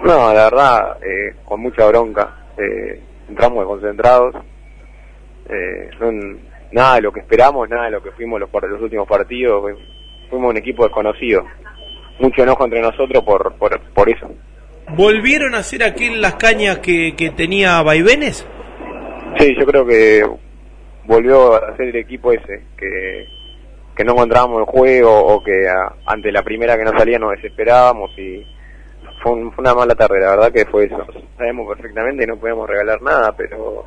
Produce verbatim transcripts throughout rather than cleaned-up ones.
No, la verdad, eh, con mucha bronca. Eh, entramos desconcentrados. Eh, no, nada de lo que esperamos, nada de lo que fuimos los, los últimos partidos. Fuimos un equipo desconocido. Mucho enojo entre nosotros por, por, por eso. ¿Volvieron a hacer aquel Las Cañas que, que tenía vaivenes? Sí, yo creo que volvió a ser el equipo ese, que, que no encontrábamos el juego o que a, ante la primera que no salía nos desesperábamos y fue, un, fue una mala tarde, la verdad que fue eso. Sabemos perfectamente que no podemos regalar nada, pero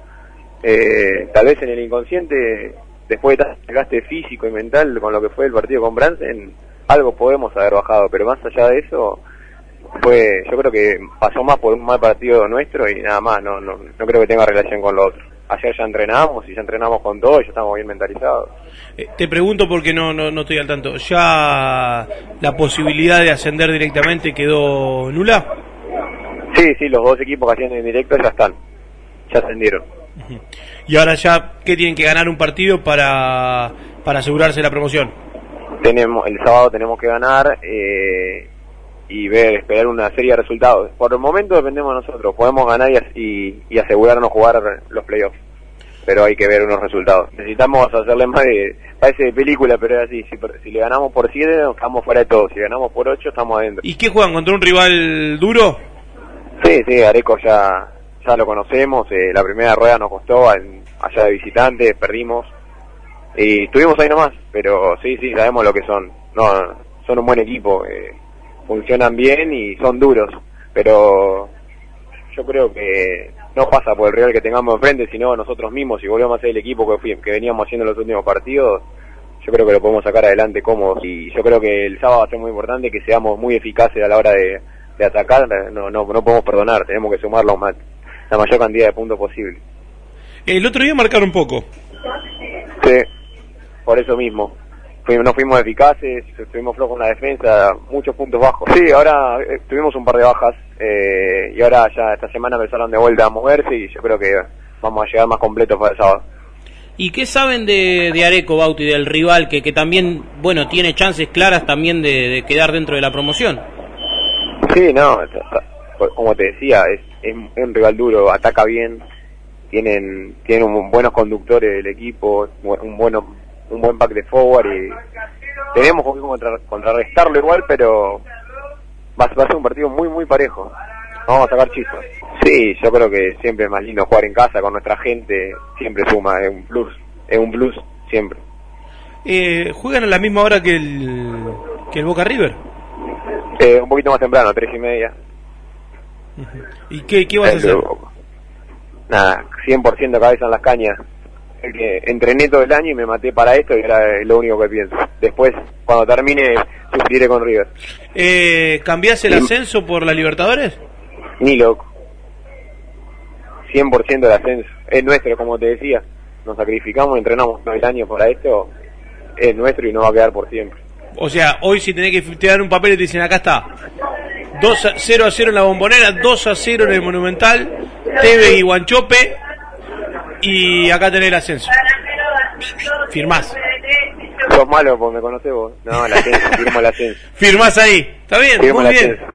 eh, tal vez en el inconsciente, después de tanto gaste físico y mental con lo que fue el partido con Bransen, algo podemos haber bajado, pero más allá de eso, fue, yo creo que pasó más por un mal partido nuestro y nada más, no, no, no creo que tenga relación con lo otro. Ayer ya entrenamos y ya entrenamos con todo y ya estamos bien mentalizados. Eh, te pregunto porque no, no, no estoy al tanto. ¿Ya la posibilidad de ascender directamente quedó nula? Sí, sí, los dos equipos que hacían en directo ya están, ya ascendieron. Uh-huh. Y ahora ya, ¿qué tienen que ganar un partido para, para asegurarse la promoción? Tenemos, el sábado tenemos que ganar eh, y ver, esperar una serie de resultados. Por el momento dependemos de nosotros, podemos ganar y, y, y asegurarnos jugar los playoffs, pero hay que ver unos resultados. Necesitamos hacerle más de, parece de película, pero es así, si, si le ganamos por siete, estamos fuera de todo, si ganamos por ocho, estamos adentro. ¿Y qué juegan, contra un rival duro? Sí, sí, Areco ya, ya lo conocemos, eh, la primera rueda nos costó, en, allá de visitantes, perdimos, y estuvimos ahí nomás, pero sí, sí, sabemos lo que son, no, son un buen equipo, eh, funcionan bien y son duros, pero yo creo que no pasa por el rival que tengamos enfrente, sino nosotros mismos, si volvemos a ser el equipo que, fui, que veníamos haciendo en los últimos partidos, yo creo que lo podemos sacar adelante cómodos, y yo creo que el sábado va a ser muy importante que seamos muy eficaces a la hora de, de atacar, no, no, no podemos perdonar, tenemos que sumar la, la mayor cantidad de puntos posible. El otro día marcaron poco. Sí, por eso mismo. Fuimos, no fuimos eficaces, estuvimos flojos en la defensa, muchos puntos bajos. Sí, ahora eh, tuvimos un par de bajas eh, y ahora ya esta semana empezaron de vuelta a moverse y yo creo que vamos a llegar más completos para el sábado. ¿Y qué saben de, de Areco, Bauti, del rival que, que también, bueno, tiene chances claras también de, de quedar dentro de la promoción? Sí, no, como te decía, es, es un rival duro, ataca bien, tienen tienen un, buenos conductores del equipo, un bueno un buen pack de forward y tenemos que contra, contrarrestarlo igual, pero va, va a ser un partido muy muy parejo, vamos a sacar chispas. Sí, yo creo que siempre es más lindo jugar en casa con nuestra gente, siempre suma, es un plus, es un plus siempre. Eh, ¿Juegan a la misma hora que el, que el Boca River? Eh, un poquito más temprano, tres y media. ¿Y qué, qué vas a hacer? Nada, cien por ciento cabeza en las cañas. Que entrené todo el año y me maté para esto y era lo único que pienso. Después, cuando termine, sufriré con River. Eh, ¿Cambiás el sí. ascenso por la Libertadores? Ni loco. cien por ciento el ascenso. Es nuestro, como te decía. Nos sacrificamos, entrenamos todo el año para esto. Es nuestro y no va a quedar por siempre. O sea, hoy si tenés que te dan un papel y te dicen acá está. dos a cero a cero en la Bombonera, dos a cero en el Monumental, Tevez y Guanchope. Y acá tenés el ascenso. Firmás. Sos malo porque me conocés vos. No, el ascenso, firmo el ascenso. Firmás ahí. ¿Está bien? Firmo Muy el bien. ascenso.